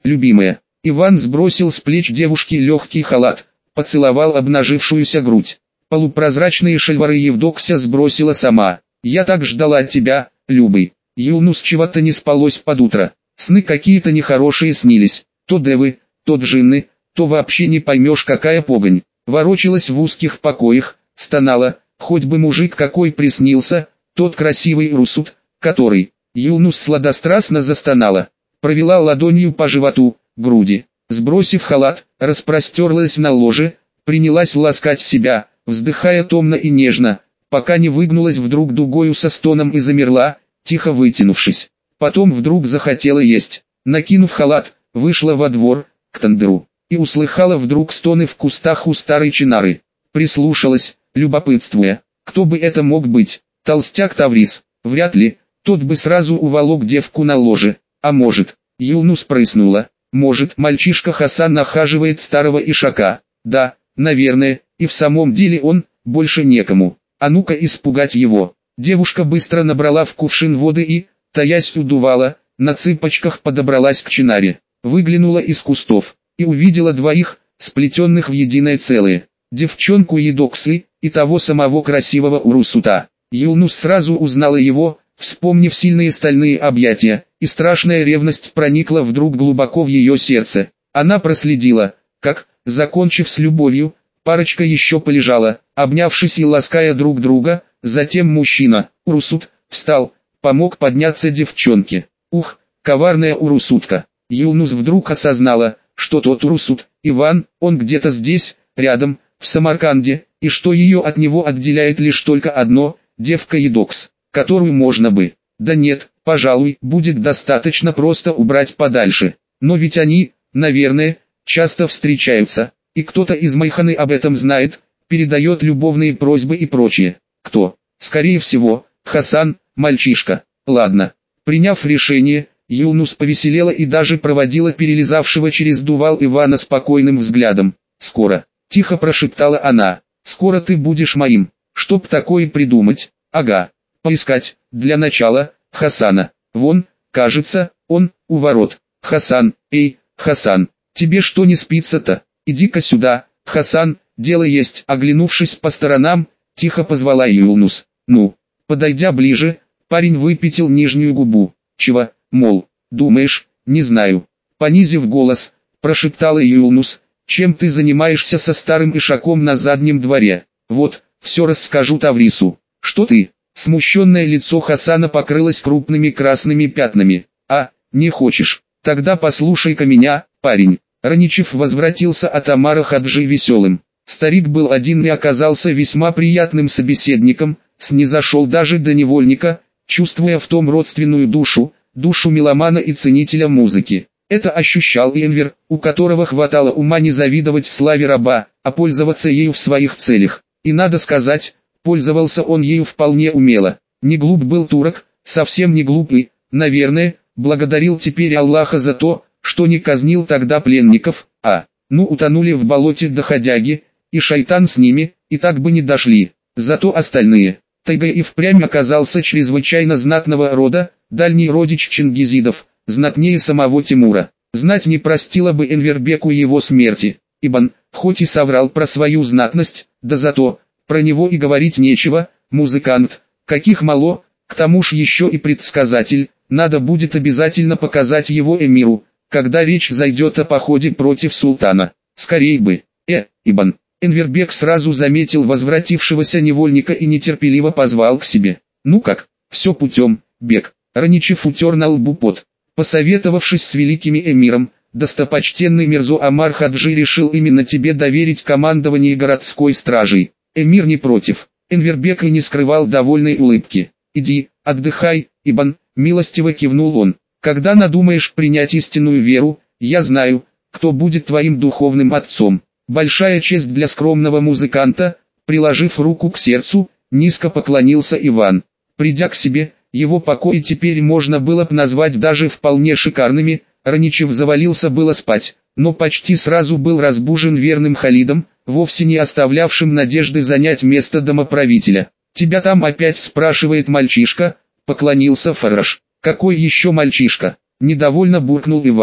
любимая». Иван сбросил с плеч девушки легкий халат, поцеловал обнажившуюся грудь. Полупрозрачные шальвары Евдокся сбросила сама. «Я так ждала тебя, Любый». Юнус чего-то не спалось под утро. Сны какие-то нехорошие снились. То девы, то джинны, то вообще не поймешь какая погонь. Ворочалась в узких покоях, стонала, хоть бы мужик какой приснился, тот красивый Урсут, который. Юнус сладострастно застонала. Провела ладонью по животу, груди. Сбросив халат, распростерлась на ложе, принялась ласкать себя, вздыхая томно и нежно, пока не выгнулась вдруг дугою со стоном и замерла, тихо вытянувшись. Потом вдруг захотела есть. Накинув халат, вышла во двор, к тандыру, и услыхала вдруг стоны в кустах у старой чинары. Прислушалась, любопытствуя, кто бы это мог быть. Толстяк Таврис, вряд ли, тот бы сразу уволок девку на ложе. А может, Юнус прыснула, может, мальчишка Хасан нахаживает старого ишака. Да, наверное, и в самом деле он, больше некому. А ну-ка испугать его. Девушка быстро набрала в кувшин воды и, таясь удувала, на цыпочках подобралась к чинаре. Выглянула из кустов и увидела двоих, сплетенных в единое целое. Девчонку Евдоксы и того самого красивого Урусута. Юнус сразу узнала его, вспомнив сильные стальные объятия, и страшная ревность проникла вдруг глубоко в ее сердце. Она проследила, как, закончив с любовью, парочка еще полежала, обнявшись и лаская друг друга, затем мужчина, Урусут, встал, помог подняться девчонке. Ух, коварная Урусутка! Юнус вдруг осознала, что тот Урусут, Иван, он где-то здесь, рядом, в Самарканде, и что ее от него отделяет лишь только одно, девка Евдокс, которую можно бы, да нет, пожалуй, будет достаточно просто убрать подальше. Но ведь они, наверное, часто встречаются, и кто-то из Майханы об этом знает, передает любовные просьбы и прочее. Кто? Скорее всего, Хасан, мальчишка. Ладно. Приняв решение, Юнус повеселела и даже проводила перелезавшего через дувал Ивана спокойным взглядом. «Скоро», — тихо прошептала она, — «скоро ты будешь моим». Чтоб такое придумать? Ага. Поискать, для начала, Хасана. Вон, кажется, он, у ворот. Хасан, эй, Хасан, тебе что не спится-то? Иди-ка сюда, Хасан, дело есть. Оглянувшись по сторонам, тихо позвала Юнус. Ну, подойдя ближе, парень выпятил нижнюю губу. Чего, мол, думаешь, не знаю. Понизив голос, прошептала Юнус, чем ты занимаешься со старым ишаком на заднем дворе? Вот, все расскажу Таврису. Что ты? Смущенное лицо Хасана покрылось крупными красными пятнами. А, не хочешь? Тогда послушай-ка меня, парень. Раничев возвратился от Амара Хаджи веселым. Старик был один и оказался весьма приятным собеседником, снизошел даже до невольника, чувствуя в том родственную душу, душу меломана и ценителя музыки. Это ощущал и Энвер, у которого хватало ума не завидовать славе раба, а пользоваться ею в своих целях. И надо сказать, пользовался он ею вполне умело. Не глуп был турок, совсем не глупый, наверное, благодарил теперь Аллаха за то, что не казнил тогда пленников, утонули в болоте доходяги, и шайтан с ними, и так бы не дошли. Зато остальные. Тайга и впрямь оказался чрезвычайно знатного рода, дальний родич чингизидов, знатнее самого Тимура. Знать не простила бы Энвербеку его смерти. Ибн, хоть и соврал про свою знатность, да зато, про него и говорить нечего, музыкант, каких мало, к тому ж еще и предсказатель, надо будет обязательно показать его эмиру, когда речь зайдет о походе против султана. Скорей бы, Ибн. Энвербек сразу заметил возвратившегося невольника и нетерпеливо позвал к себе. Ну как, все путем, Бек. Раничев утер на лбу пот. Посоветовавшись с великими эмиром, достопочтенный Мирзо Амар Хаджи решил именно тебе доверить командование городской стражей. Эмир не против. Энвербек и не скрывал довольной улыбки. Иди, отдыхай, Ибн, милостиво кивнул он. Когда надумаешь принять истинную веру, я знаю, кто будет твоим духовным отцом. Большая честь для скромного музыканта, приложив руку к сердцу, низко поклонился Иван. Придя к себе, его покои теперь можно было б назвать даже вполне шикарными. Раничев завалился было спать, но почти сразу был разбужен верным Халидом, вовсе не оставлявшим надежды занять место домоправителя. «Тебя там опять спрашивает мальчишка», — поклонился Фараш. «Какой еще мальчишка?» — недовольно буркнул Иван.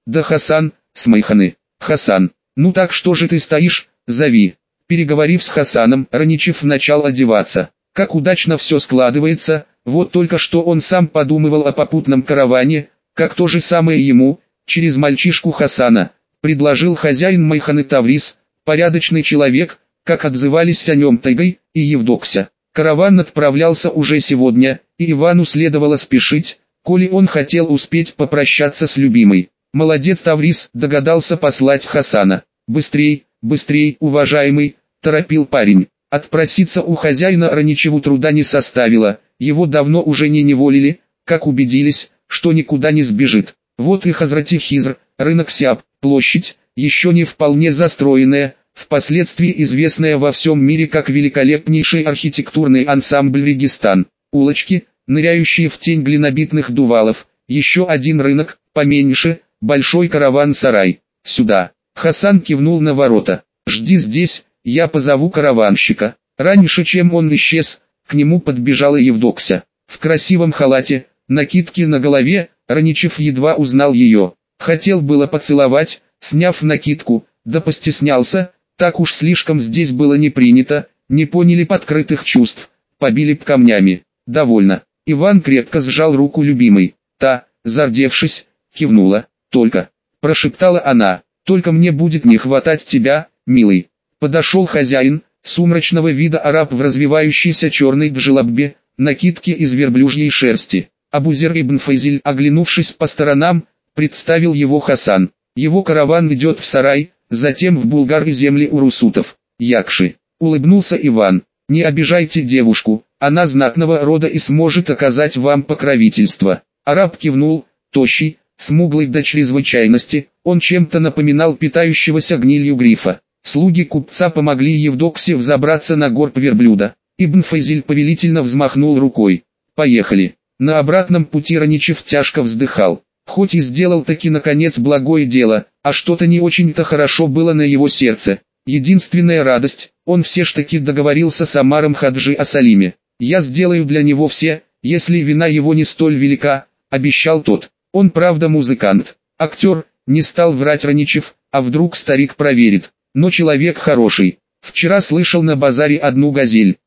Да Хасан, Смайханы. Хасан, ну так что же ты стоишь, зови. Переговорив с Хасаном, Раничев начал одеваться. Как удачно все складывается, вот только что он сам подумывал о попутном караване, как то же самое ему, через мальчишку Хасана, предложил хозяин Майханы Таврис, порядочный человек, как отзывались о нем Тайгай и Евдокся. Караван отправлялся уже сегодня, и Ивану следовало спешить, коли он хотел успеть попрощаться с любимой. Молодец Таврис, догадался послать Хасана. «Быстрей, быстрей, уважаемый», – торопил парень. Отпроситься у хозяина Раничеву труда не составило, его давно уже не неволили, как убедились, что никуда не сбежит. Вот и Хазрати Хизр, рынок Сяб, площадь, еще не вполне застроенная, впоследствии известная во всем мире как великолепнейший архитектурный ансамбль Регистан. Улочки, ныряющие в тень глинобитных дувалов, еще один рынок, поменьше, большой караван-сарай. «Сюда!» Хасан кивнул на ворота. «Жди здесь, я позову караванщика». Раньше чем он исчез, к нему подбежала Евдокся. В красивом халате, накидке на голове, Раничев едва узнал ее. Хотел было поцеловать, сняв накидку, да постеснялся, так уж слишком здесь было не принято, не поняли подкрытых чувств, побили б камнями. «Довольно». Иван крепко сжал руку любимой. Та, зардевшись, кивнула. «Только», – прошептала она, – «только мне будет не хватать тебя, милый». Подошел хозяин, сумрачного вида араб в развивающейся черной джелаббе, накидке из верблюжьей шерсти. Абузер ибн Файзиль, оглянувшись по сторонам, представил его Хасан. Его караван идет в сарай, затем в Булгар и земли урусутов. «Якши», – улыбнулся Иван, – «не обижайте девушку, она знатного рода и сможет оказать вам покровительство». Араб кивнул, тощий, смуглый до чрезвычайности, он чем-то напоминал питающегося гнилью грифа. Слуги купца помогли Евдоксе взобраться на горб верблюда. Ибн Файзиль повелительно взмахнул рукой. «Поехали». На обратном пути Раничев тяжко вздыхал. Хоть и сделал таки наконец благое дело, а что-то не очень-то хорошо было на его сердце. Единственная радость, он все ж таки договорился с Омаром Хаджи о Салиме. «Я сделаю для него все, если вина его не столь велика», — обещал тот. Он правда музыкант, актер, не стал врать Раничев, а вдруг старик проверит. Но человек хороший. Вчера слышал на базаре одну газель.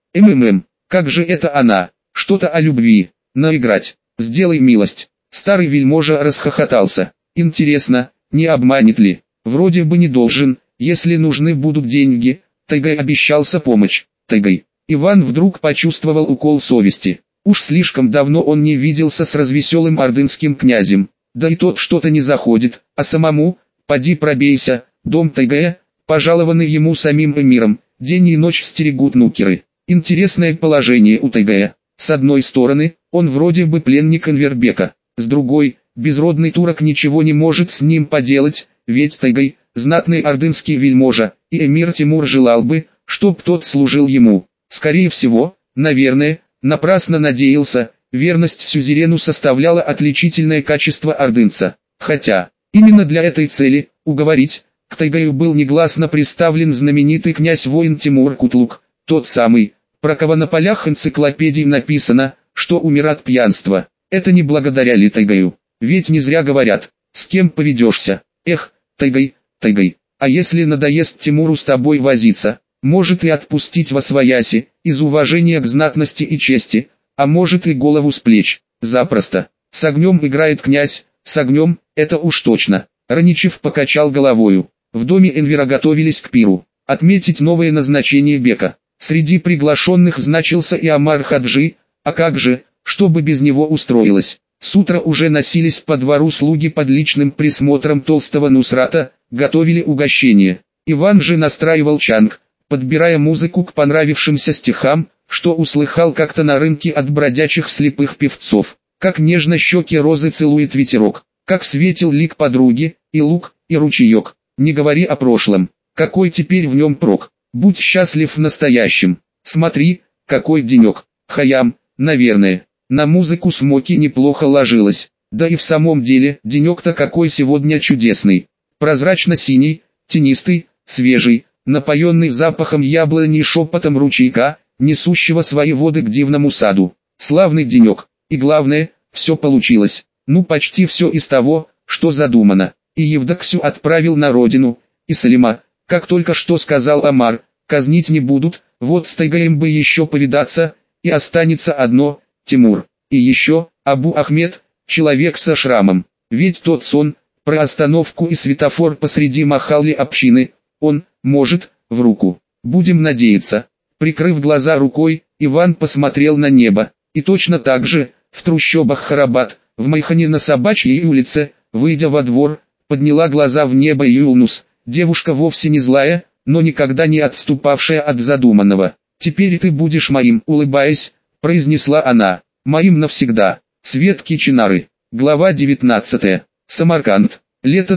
Как же это она? Что-то о любви. Наиграть. Сделай милость. Старый вельможа расхохотался. Интересно, не обманет ли? Вроде бы не должен, если нужны будут деньги. Тайгай обещался помочь. Тайгай. Иван вдруг почувствовал укол совести. Уж слишком давно он не виделся с развеселым ордынским князем. Да и тот что-то не заходит, а самому, поди пробейся, дом Тайгая, пожалованный ему самим эмиром, день и ночь стерегут нукеры. Интересное положение у Тайгая. С одной стороны, он вроде бы пленник Анвербека, с другой, безродный турок ничего не может с ним поделать, ведь Тайгай, знатный ордынский вельможа, и эмир Тимур желал бы, чтоб тот служил ему. Скорее всего, наверное, напрасно надеялся, верность сюзерену составляла отличительное качество ордынца. Хотя, именно для этой цели, уговорить, к Тайгаю был негласно представлен знаменитый князь-воин Тимур Кутлук, тот самый, про кого на полях энциклопедий написано, что умер от пьянства. Это не благодаря ли Тайгаю? Ведь не зря говорят, с кем поведешься. Эх, Тайгай, Тайгай, а если надоест Тимуру с тобой возиться, может и отпустить восвояси, из уважения к знатности и чести, а может и голову с плеч, запросто. С огнем играет князь, с огнем, это уж точно. Раничев покачал головою. В доме Энвера готовились к пиру, отметить новое назначение бека. Среди приглашенных значился и Омар Хаджи, а как же, чтобы без него устроилось. С утра уже носились по двору слуги под личным присмотром толстого Нусрата, готовили угощение. Иван же настраивал чанг, подбирая музыку к понравившимся стихам, что услыхал как-то на рынке от бродячих слепых певцов. Как нежно щеки розы целует ветерок, как светил лик подруги, и лук, и ручеек. Не говори о прошлом, какой теперь в нем прок. Будь счастлив в настоящем. Смотри, какой денек. Хаям, наверное, на музыку Смоки неплохо ложилась. Да и в самом деле, денек-то какой сегодня чудесный. Прозрачно-синий, тенистый, свежий, напоенный запахом яблони и шепотом ручейка, несущего свои воды к дивному саду. Славный денек. И главное, все получилось. Ну почти все из того, что задумано. и Евдоксю отправил на родину, и Салима, как только что сказал Омар, казнить не будут, вот с Тайгаем бы еще повидаться, и останется одно, Тимур. И еще, Абу Ахмед, человек со шрамом, ведь тот сон, про остановку и светофор посреди махалли общины, он, может, в руку. Будем надеяться. Прикрыв глаза рукой, Иван посмотрел на небо, и точно так же, в трущобах Харабад, в Майхане на Собачьей улице, выйдя во двор, подняла глаза в небо Юнус, девушка вовсе не злая, но никогда не отступавшая от задуманного. «Теперь ты будешь моим», улыбаясь, произнесла она, «моим навсегда». Светки Чинары. Глава 19. Самарканд. Лето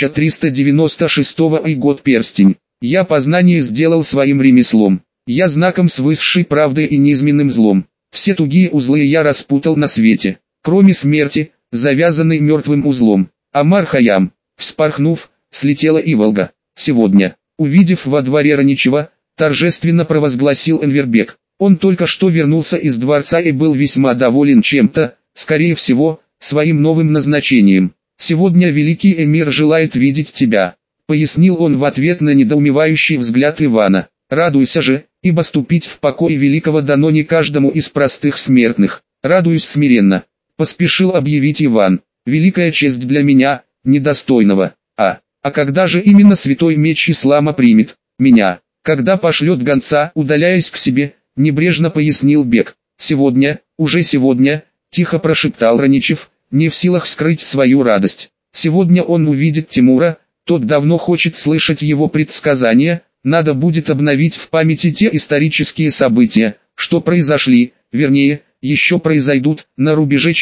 1396 и год Перстень. Я познание сделал своим ремеслом. Я знаком с высшей правдой и неизменным злом. Все тугие узлы я распутал на свете, кроме смерти, завязанной мертвым узлом. Омар Хайям. Вспорхнув, слетела и Волга. Сегодня, увидев во дворе Раничева, торжественно провозгласил Энвербек. Он только что вернулся из дворца и был весьма доволен чем-то, скорее всего, своим новым назначением. «Сегодня великий эмир желает видеть тебя», — пояснил он в ответ на недоумевающий взгляд Ивана. «Радуйся же, ибо ступить в покой великого дано не каждому из простых смертных. Радуюсь смиренно», — поспешил объявить Иван. «Великая честь для меня, недостойного. А когда же именно святой меч ислама примет меня? Когда пошлет гонца, удаляясь к себе», — небрежно пояснил Бек. «Сегодня, уже сегодня», — тихо прошептал Раничев, не в силах скрыть свою радость. «Сегодня он увидит Тимура, тот давно хочет слышать его предсказания, надо будет обновить в памяти те исторические события, что произошли, вернее, еще произойдут, на рубеже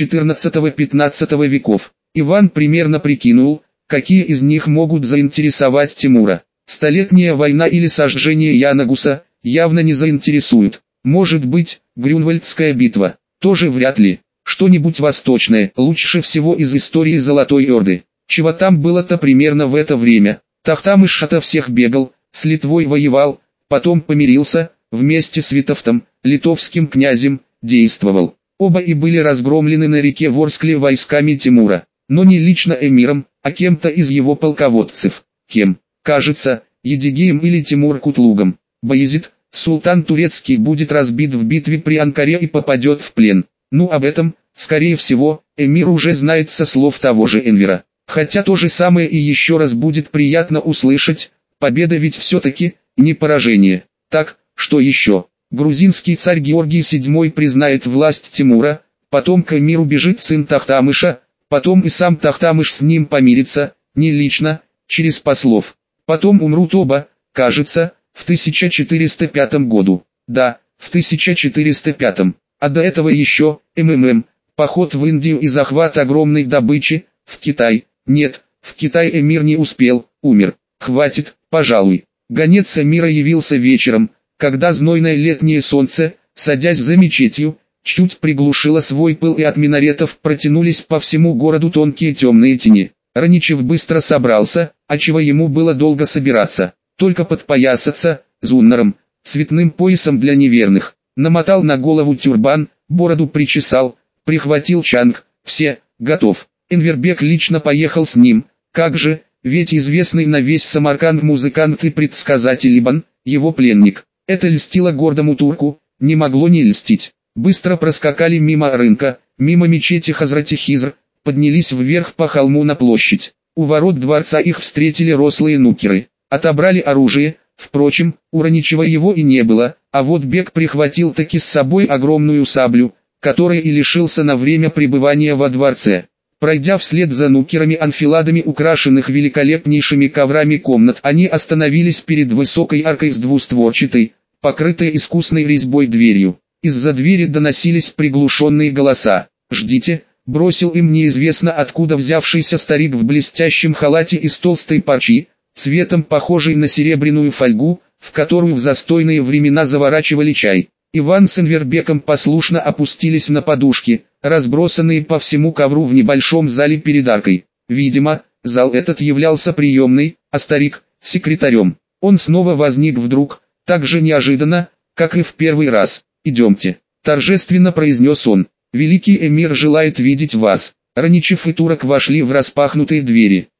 14-15 веков». Иван примерно прикинул, какие из них могут заинтересовать Тимура. Столетняя война или сожжение Янагуса явно не заинтересуют. Может быть, Грюнвальдская битва, тоже вряд ли. Что-нибудь восточное, лучше всего из истории Золотой Орды. Чего там было-то примерно в это время? Тахтамыш ото всех бегал, с Литвой воевал, потом помирился, вместе с Витовтом, литовским князем, действовал. Оба и были разгромлены на реке Ворскле войсками Тимура, но не лично эмиром, а кем-то из его полководцев. Кем? Кажется, Едигеем или Тимур Кутлугом. Баязид, султан турецкий, будет разбит в битве при Анкаре и попадет в плен. Ну, об этом, скорее всего, эмир уже знает со слов того же Энвера. Хотя то же самое и еще раз будет приятно услышать, победа ведь все-таки, не поражение. Так, что еще? Грузинский царь Георгий VII признает власть Тимура, потом к эмиру бежит сын Тахтамыша, потом и сам Тахтамыш с ним помирится, не лично, через послов. Потом умрут оба, кажется, в 1405 году. Да, в 1405. А до этого еще, поход в Индию и захват огромной добычи, в Китай. Нет, в Китай эмир не успел, умер. Хватит, пожалуй. Гонец эмира явился вечером, когда знойное летнее солнце, садясь за мечетью, чуть приглушило свой пыл, и от минаретов протянулись по всему городу тонкие темные тени. Раничев быстро собрался, а чего ему было долго собираться, только подпоясаться, зуннером, цветным поясом для неверных. Намотал на голову тюрбан, бороду причесал, прихватил чанг, все, готов. Энвербек лично поехал с ним, как же, ведь известный на весь Самарканд музыкант и предсказатель Ибн, его пленник. Это льстило гордому турку, не могло не льстить. Быстро проскакали мимо рынка, мимо мечети Хазрати Хизр, поднялись вверх по холму на площадь. У ворот дворца их встретили рослые нукеры, отобрали оружие. Впрочем, у Раничева его и не было, а вот Бек прихватил таки с собой огромную саблю, которой и лишился на время пребывания во дворце. Пройдя вслед за нукерами-анфиладами украшенных великолепнейшими коврами комнат, они остановились перед высокой аркой с двустворчатой, покрытой искусной резьбой дверью. Из-за двери доносились приглушенные голоса. «Ждите», — бросил им неизвестно откуда взявшийся старик в блестящем халате из толстой парчи, цветом похожий на серебряную фольгу, в которую в застойные времена заворачивали чай. Иван с Энвербеком послушно опустились на подушки, разбросанные по всему ковру в небольшом зале перед аркой. Видимо, зал этот являлся приемной, а старик – секретарем. Он снова возник вдруг, так же неожиданно, как и в первый раз. «Идемте», – торжественно произнес он. «Великий эмир желает видеть вас». Раничев и турок вошли в распахнутые двери.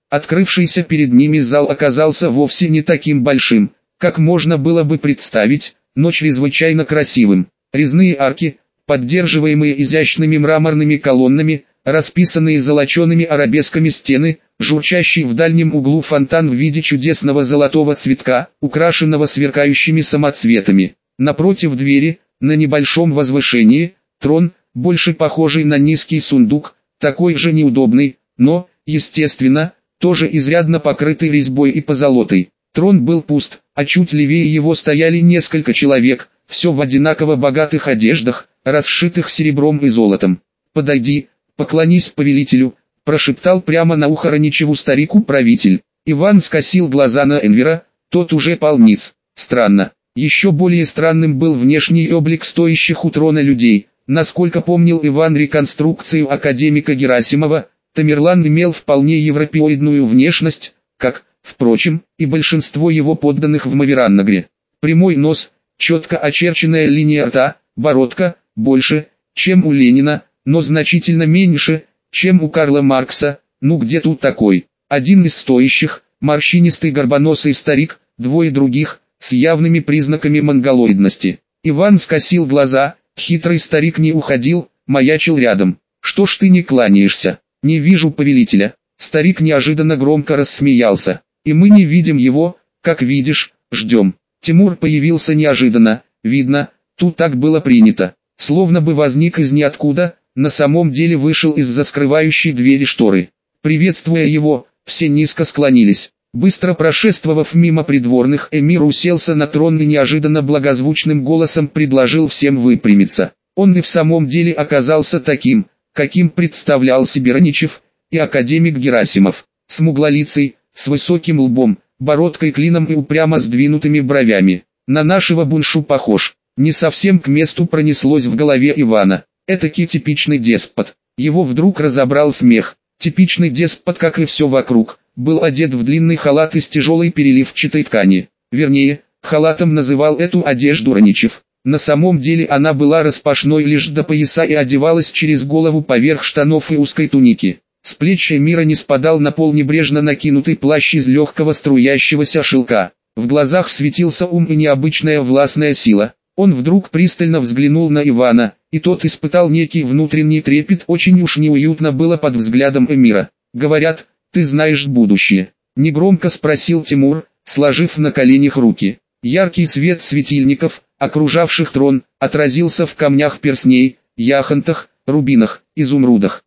Открывшийся перед ними зал оказался вовсе не таким большим, как можно было бы представить, но чрезвычайно красивым. Резные арки, поддерживаемые изящными мраморными колоннами, расписанные золочеными арабесками стены, журчащий в дальнем углу фонтан в виде чудесного золотого цветка, украшенного сверкающими самоцветами. Напротив двери, на небольшом возвышении, трон, больше похожий на низкий сундук, такой же неудобный, но, естественно, тоже изрядно покрытый резьбой и позолотой. Трон был пуст, а чуть левее его стояли несколько человек, все в одинаково богатых одеждах, расшитых серебром и золотом. «Подойди, поклонись повелителю», – прошептал прямо на ухо Раничеву старику-правитель. Иван скосил глаза на Энвера, тот уже пал ниц. Странно. Еще более странным был внешний облик стоящих у трона людей. Насколько помнил Иван реконструкцию академика Герасимова, Тамерлан имел вполне европеоидную внешность, как, впрочем, и большинство его подданных в Мавераннагре. Прямой нос, четко очерченная линия рта, бородка, больше, чем у Ленина, но значительно меньше, чем у Карла Маркса. Ну где тут такой? Один из стоящих, морщинистый горбоносый старик, двое других, с явными признаками монголоидности. Иван скосил глаза, хитрый старик не уходил, маячил рядом. «Что ж ты не кланяешься? Не вижу повелителя». Старик неожиданно громко рассмеялся. «И мы не видим его, как видишь, ждем». Тимур появился неожиданно, видно, тут так было принято. Словно бы возник из ниоткуда, на самом деле вышел из-за скрывающей двери шторы. Приветствуя его, все низко склонились. Быстро прошествовав мимо придворных, эмир уселся на трон и неожиданно благозвучным голосом предложил всем выпрямиться. Он и в самом деле оказался таким, каким представлял себе Раничев и академик Герасимов. Смуглолицый, с высоким лбом, бородкой клином и упрямо сдвинутыми бровями. На нашего Буншу похож. Не совсем к месту пронеслось в голове Ивана. Этакий типичный деспот. Его вдруг разобрал смех. Типичный деспот, как и все вокруг, был одет в длинный халат из тяжелой переливчатой ткани. Вернее, халатом называл эту одежду Раничев. На самом деле она была распашной лишь до пояса и одевалась через голову поверх штанов и узкой туники. С плеч эмира не спадал на пол небрежно накинутый плащ из легкого струящегося шелка. В глазах светился ум и необычная властная сила. Он вдруг пристально взглянул на Ивана, и тот испытал некий внутренний трепет, очень уж неуютно было под взглядом эмира. «Говорят, ты знаешь будущее?» — негромко спросил Тимур, сложив на коленях руки. Яркий свет светильников, окружавших трон, отразился в камнях перстней, яхонтах, рубинах, изумрудах.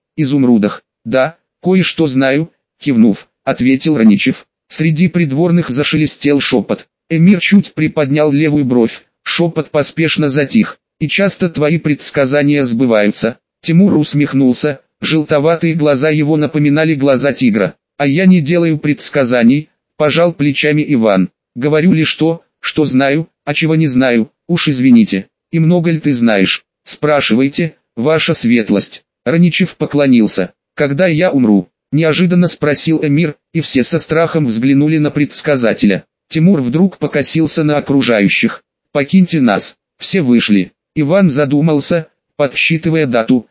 «Да, кое-что знаю», — кивнув, ответил Раничев. Среди придворных зашелестел шепот. Эмир чуть приподнял левую бровь, шепот поспешно затих. «И часто твои предсказания сбываются?» Тимур усмехнулся, желтоватые глаза его напоминали глаза тигра. «А я не делаю предсказаний», — пожал плечами Иван. «Говорю лишь то, что знаю, а чего не знаю, уж извините. И много ли ты знаешь? Спрашивайте, ваша светлость». Раничев поклонился. «Когда я умру?» — неожиданно спросил эмир, и все со страхом взглянули на предсказателя. Тимур вдруг покосился на окружающих. «Покиньте нас». Все вышли. Иван задумался, подсчитывая дату.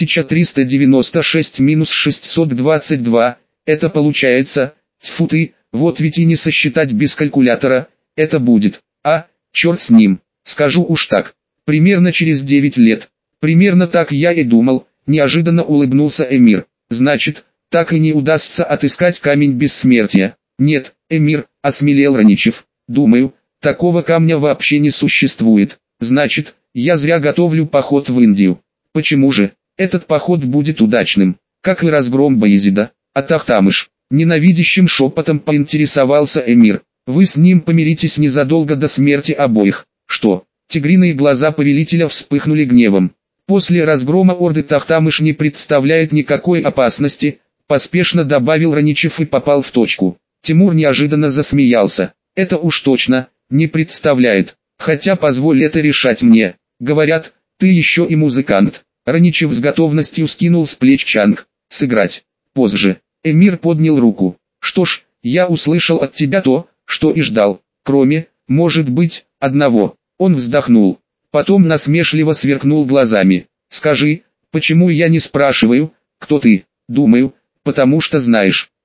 1396 минус 622, это получается, тьфу ты, вот ведь и не сосчитать без калькулятора, это будет, черт с ним, скажу уж так, примерно через 9 лет. Примерно так я и думал, неожиданно улыбнулся эмир. Значит, так и не удастся отыскать камень бессмертия. Нет, эмир, осмелел Раничев, думаю, такого камня вообще не существует. Значит, я зря готовлю поход в Индию. Почему же? Этот поход будет удачным, как и разгром Баязида. А Тахтамыш, ненавидящим шепотом поинтересовался эмир. Вы с ним помиритесь незадолго до смерти обоих. Что? Тигриные глаза повелителя вспыхнули гневом. После разгрома орды Тахтамыш не представляет никакой опасности, поспешно добавил Раничев и попал в точку. Тимур неожиданно засмеялся. Это уж точно, не представляет. Хотя позволь это решать мне. Говорят, ты еще и музыкант. Раничев с готовностью скинул с плеч чанг. Сыграть. Позже. Эмир поднял руку. Что ж, я услышал от тебя то, что и ждал. Кроме, может быть, одного. Он вздохнул. Потом насмешливо сверкнул глазами. Скажи, почему я не спрашиваю, кто ты? Думаю, потому что знаешь.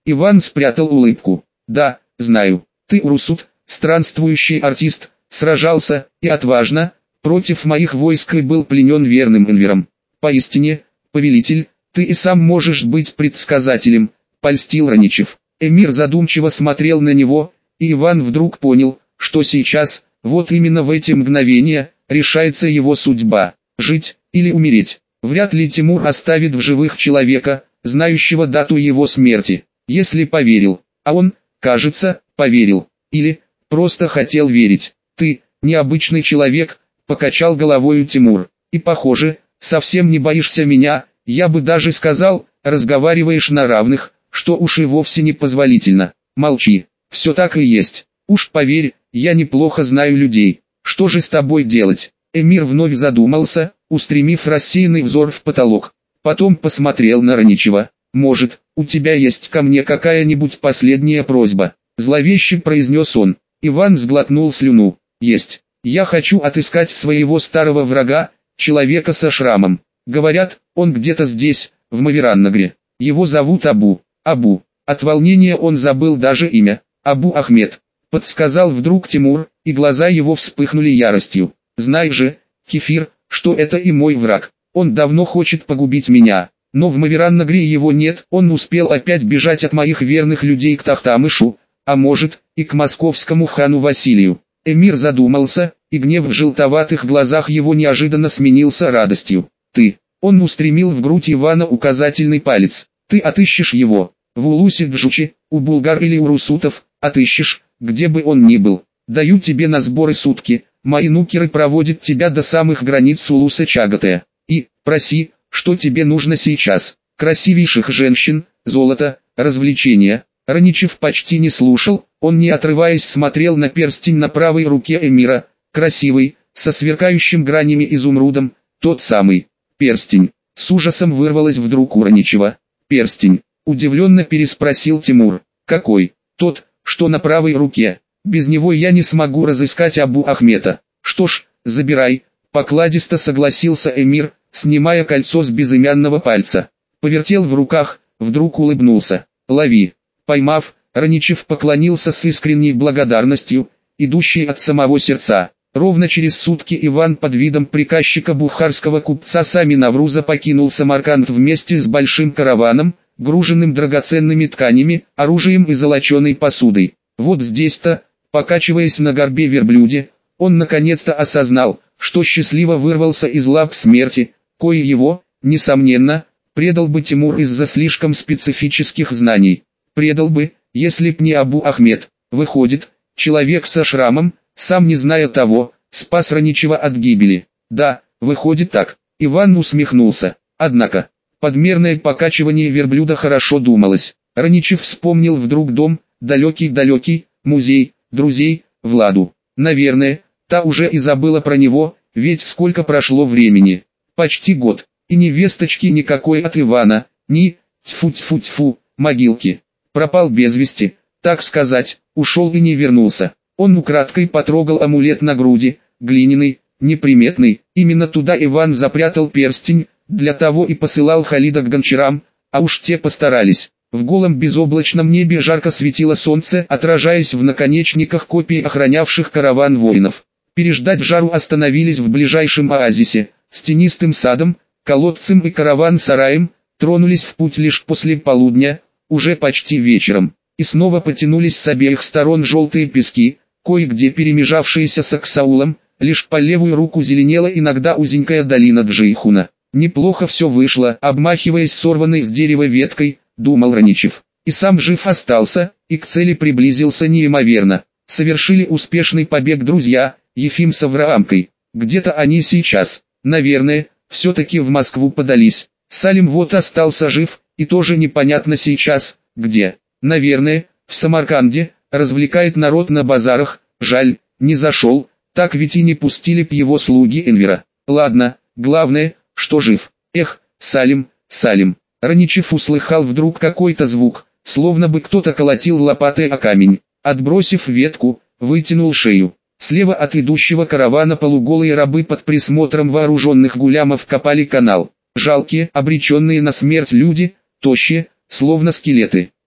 Иван спрятал улыбку. Да, знаю, ты Урусут, странствующий артист, сражался, и отважно, против моих войск и был пленен верным Энвером. Поистине, повелитель, ты и сам можешь быть предсказателем, польстил Раничев. Эмир задумчиво смотрел на него, и Иван вдруг понял, что сейчас, вот именно в эти мгновения, решается его судьба, жить или умереть. Вряд ли Тимур оставит в живых человека, знающего дату его смерти, если поверил, а он, кажется, поверил, или просто хотел верить. Ты, необычный человек, покачал головою Тимур, и похоже, совсем не боишься меня, я бы даже сказал, разговариваешь на равных, что уж и вовсе не позволительно. Молчи, все так и есть, уж поверь, я неплохо знаю людей, что же с тобой делать? Эмир вновь задумался, устремив рассеянный взор в потолок, потом посмотрел на Раничева. Может, у тебя есть ко мне какая-нибудь последняя просьба? Зловеще произнес он. Иван сглотнул слюну. Есть. Я хочу отыскать своего старого врага, человека со шрамом. Говорят, он где-то здесь, в Мавераннагре. Его зовут Абу. Абу. От волнения он забыл даже имя. Абу Ахмед. Подсказал вдруг Тимур, и глаза его вспыхнули яростью. Знай же, Кефир, что это и мой враг. Он давно хочет погубить меня. Но в Мавераннагре его нет, он успел опять бежать от моих верных людей к Тахтамышу, а может, и к московскому хану Василию. Эмир задумался, и гнев в желтоватых глазах его неожиданно сменился радостью. Ты, он устремил в грудь Ивана указательный палец, ты отыщешь его, в Улусе-Джуче, у булгар или у русутов, отыщешь, где бы он ни был. Даю тебе на сборы сутки, мои нукеры проводят тебя до самых границ Улуса-Чагатая. И, проси, что тебе нужно сейчас? Красивейших женщин, золото, развлечения. Раничев почти не слушал, он не отрываясь смотрел на перстень на правой руке Эмира, красивый, со сверкающим гранями изумрудом, тот самый, перстень. С ужасом вырвалось вдруг у Раничева. Перстень, удивленно переспросил Тимур. Какой? Тот, что на правой руке. Без него я не смогу разыскать Абу Ахмета. Что ж, забирай, покладисто согласился Эмир, снимая кольцо с безымянного пальца. Повертел в руках, вдруг улыбнулся. Лови. Поймав, Раничев поклонился с искренней благодарностью, идущей от самого сердца. Ровно через сутки Иван под видом приказчика бухарского купца Сами Навруза покинул Самарканд вместе с большим караваном, груженным драгоценными тканями, оружием и золоченой посудой. Вот здесь-то, покачиваясь на горбе верблюде, он наконец-то осознал, что счастливо вырвался из лап смерти, кое его, несомненно, предал бы Тимур из-за слишком специфических знаний. Предал бы, если б не Абу Ахмед. Выходит, человек со шрамом, сам не зная того, спас Раничева от гибели. Да, выходит так. Иван усмехнулся. Однако, подмерное покачивание верблюда хорошо думалось. Раничев вспомнил вдруг дом, далекий-далекий, музей, друзей, Владу. Наверное, та уже и забыла про него, ведь сколько прошло времени. Почти год. И ни весточки никакой от Ивана, ни, тьфу-тьфу-тьфу, могилки. Пропал без вести, так сказать, ушел и не вернулся. Он украдкой потрогал амулет на груди, глиняный, неприметный, именно туда Иван запрятал перстень, для того и посылал Халида к гончарам, а уж те постарались. В голом безоблачном небе жарко светило солнце, отражаясь в наконечниках копий охранявших караван воинов. Переждать жару остановились в ближайшем оазисе, с тенистым садом, колодцем и караван-сараем, тронулись в путь лишь после полудня, уже почти вечером, и снова потянулись с обеих сторон желтые пески, кое-где перемежавшиеся с Аксаулом, лишь по левую руку зеленела иногда узенькая долина Джейхуна. Неплохо все вышло, обмахиваясь сорванной с дерева веткой, думал Раничев. И сам жив остался, и к цели приблизился неимоверно. Совершили успешный побег друзья, Ефим с Авраамкой. Где-то они сейчас, наверное, все-таки в Москву подались. Салим вот остался жив, и тоже непонятно сейчас, где. Наверное, в Самарканде, развлекает народ на базарах, жаль, не зашел, так ведь и не пустили б его слуги Энвера. Ладно, главное, что жив. Эх, Салим, Салим. Раничев услыхал вдруг какой-то звук, словно бы кто-то колотил лопатой о камень. Отбросив ветку, вытянул шею. Слева от идущего каравана полуголые рабы под присмотром вооруженных гулямов копали канал. Жалкие, обреченные на смерть люди, тощие, словно скелеты.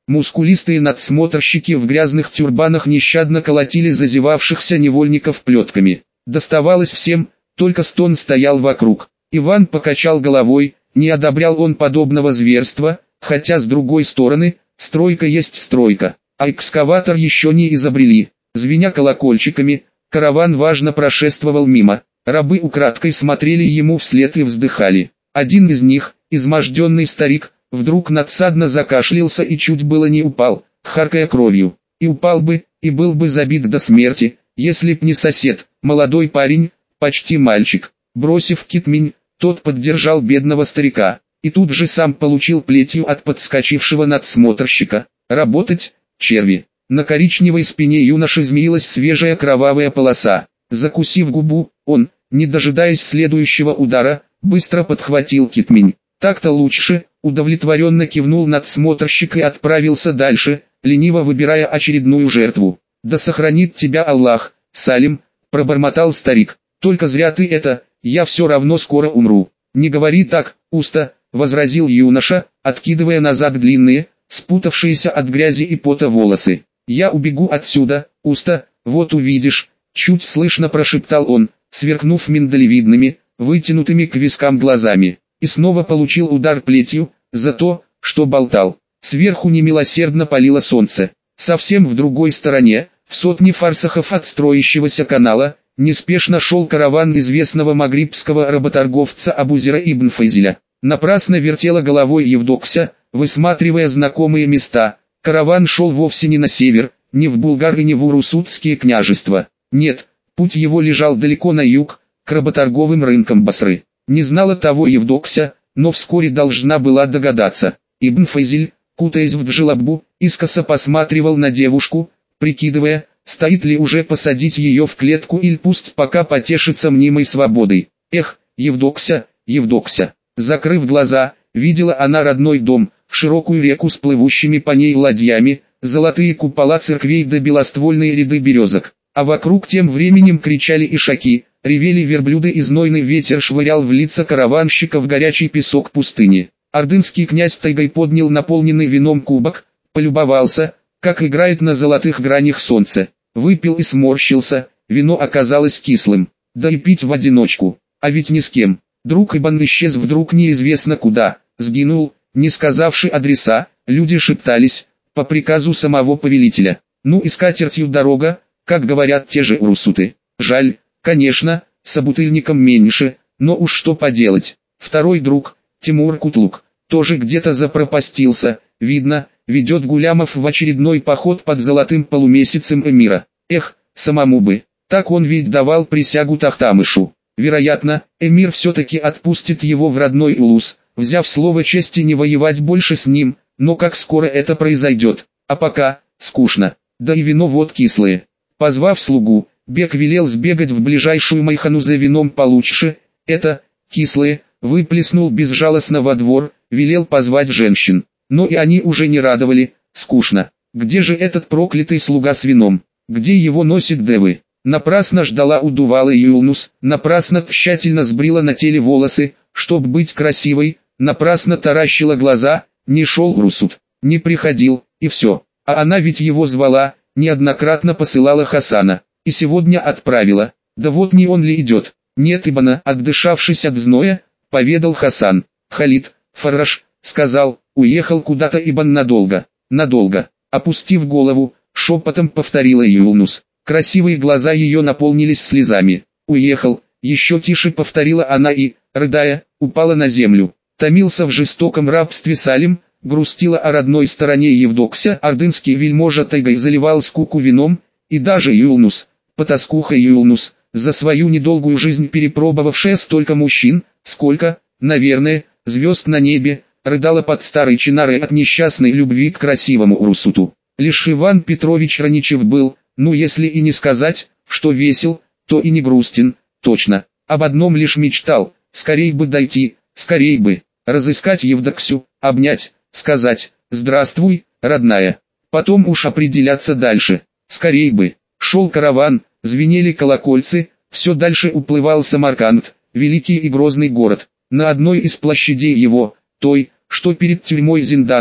Мускулистые надсмотрщики в грязных тюрбанах нещадно колотили зазевавшихся невольников плетками. Доставалось всем, только стон стоял вокруг. Иван покачал головой, не одобрял он подобного зверства, хотя с другой стороны, стройка есть стройка, а экскаватор еще не изобрели. Звеня колокольчиками, караван важно прошествовал мимо. Рабы украдкой смотрели ему вслед и вздыхали. Один из них, изможденный старик, вдруг надсадно закашлялся и чуть было не упал, харкая кровью. И упал бы, и был бы забит до смерти, если б не сосед, молодой парень, почти мальчик. Бросив китмень, тот поддержал бедного старика, и тут же сам получил плетью от подскочившего надсмотрщика. Работать, черви. На коричневой спине юноши змеилась свежая кровавая полоса. Закусив губу, он, не дожидаясь следующего удара, быстро подхватил китмень. Так-то лучше, удовлетворенно кивнул надсмотрщик и отправился дальше, лениво выбирая очередную жертву. «Да сохранит тебя Аллах, Салим», — пробормотал старик. «Только зря ты это, я все равно скоро умру». «Не говори так, Уста», — возразил юноша, откидывая назад длинные, спутавшиеся от грязи и пота волосы. «Я убегу отсюда, Уста, вот увидишь», — чуть слышно прошептал он, сверкнув миндалевидными, вытянутыми к вискам глазами. И снова получил удар плетью, за то, что болтал. Сверху немилосердно палило солнце. Совсем в другой стороне, в сотне фарсахов от строящегося канала, неспешно шел караван известного магрибского работорговца Абузера ибн Файзеля. Напрасно вертела головой Евдокся, высматривая знакомые места. Караван шел вовсе не на север, не в Булгар и не в Урусутские княжества. Нет, путь его лежал далеко на юг, к работорговым рынкам Басры. Не знала того Евдокся, но вскоре должна была догадаться. Ибн Файзель, кутаясь в джелаббу, искоса посматривал на девушку, прикидывая, стоит ли уже посадить ее в клетку или пусть пока потешится мнимой свободой. Эх, Евдокся, Евдокся. Закрыв глаза, видела она родной дом, широкую реку с плывущими по ней ладьями, золотые купола церквей да белоствольные ряды березок. А вокруг тем временем кричали ишаки, ревели верблюды и знойный ветер швырял в лица караванщиков горячий песок пустыни. Ордынский князь тайгой поднял наполненный вином кубок, полюбовался, как играет на золотых гранях солнце. Выпил и сморщился, вино оказалось кислым. Да и пить в одиночку, а ведь ни с кем. Друг Ибн исчез вдруг неизвестно куда, сгинул, не сказавши адреса, люди шептались, по приказу самого повелителя. Ну и скатертью дорога, как говорят те же урусуты. Жаль, конечно, собутыльником меньше, но уж что поделать. Второй друг, Тимур Кутлук, тоже где-то запропастился, видно, ведет гулямов в очередной поход под золотым полумесяцем эмира. Эх, самому бы, так он ведь давал присягу Тахтамышу. Вероятно, эмир все-таки отпустит его в родной Улус, взяв слово чести не воевать больше с ним, но как скоро это произойдет, а пока, скучно, да и вино вот кислое. Позвав слугу, Бек велел сбегать в ближайшую майхану за вином получше, это, кислое, выплеснул безжалостно во двор, велел позвать женщин. Но и они уже не радовали, скучно. Где же этот проклятый слуга с вином? Где его носит девы? Напрасно ждала удувала Юлнус, напрасно тщательно сбрила на теле волосы, чтоб быть красивой, напрасно таращила глаза, не шел Русут, не приходил, и все. А она ведь его звала, неоднократно посылала Хасана, и сегодня отправила. Да вот не он ли идет? Нет, Ибана, отдышавшись от зноя, поведал Хасан. Халид, Фарраш, сказал, уехал куда-то Ибн надолго, надолго. Опустив голову, шепотом повторила Юлнус. Красивые глаза ее наполнились слезами. Уехал, еще тише повторила она и, рыдая, упала на землю. Томился в жестоком рабстве Салим, грустила о родной стороне Евдокся, ордынский вельможа тайгой заливал скуку вином, и даже Юлнус, потаскуха Юлнус, за свою недолгую жизнь перепробовавшая столько мужчин, сколько, наверное, звезд на небе, рыдала под старой чинарой от несчастной любви к красивому Урусуту. Лишь Иван Петрович Раничев был, ну если и не сказать, что весел, то и не грустен, точно. Об одном лишь мечтал, скорей бы дойти, скорей бы, разыскать Евдоксю, обнять, сказать «Здравствуй, родная». Потом уж определяться дальше, скорей бы. Шел караван, звенели колокольцы, все дальше уплывал Самарканд, великий и грозный город. На одной из площадей его, той, что перед тюрьмой Зинданом,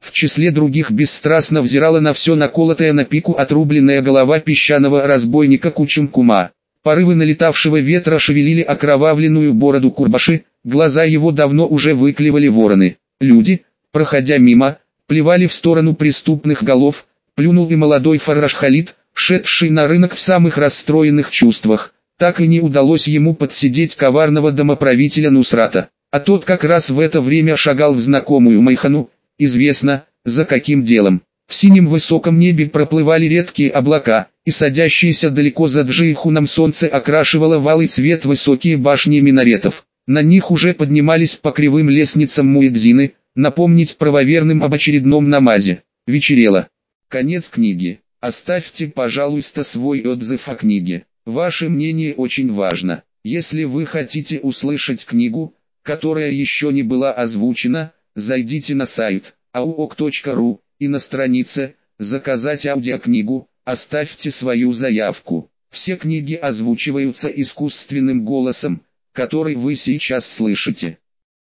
В числе других бесстрастно взирала на все наколотая на пику отрубленная голова песчаного разбойника Кучумкума. Порывы налетавшего ветра шевелили окровавленную бороду Курбаши, глаза его давно уже выклевали вороны. Люди, проходя мимо, плевали в сторону преступных голов, плюнул и молодой Фарраш Халид, шедший на рынок в самых расстроенных чувствах. Так и не удалось ему подсидеть коварного домоправителя Нусрата. А тот как раз в это время шагал в знакомую Майхану, известно, за каким делом. В синем высоком небе проплывали редкие облака, и садящееся далеко за Джейхуном солнце окрашивало в алый цвет высокие башни минаретов. На них уже поднимались по кривым лестницам муэдзины, напомнить правоверным об очередном намазе. Вечерело. Конец книги. Оставьте, пожалуйста, свой отзыв о книге. Ваше мнение очень важно. Если вы хотите услышать книгу, которая еще не была озвучена, зайдите на сайт auok.ru и на странице «Заказать аудиокнигу» оставьте свою заявку. Все книги озвучиваются искусственным голосом, который вы сейчас слышите.